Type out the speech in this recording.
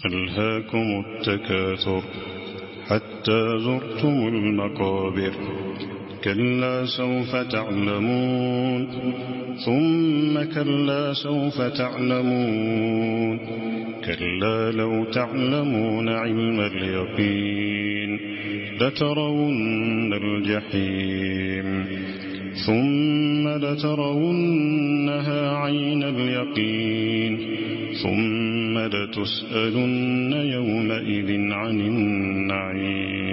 ألهاكم التكاثر حتى زرتم المقابر كلا سوف تعلمون ثم كلا سوف تعلمون كلا لو تعلمون علم اليقين لترون الجحيم ثم لترونها عين اليقين ثم لتسألن يومئذ عن النعيم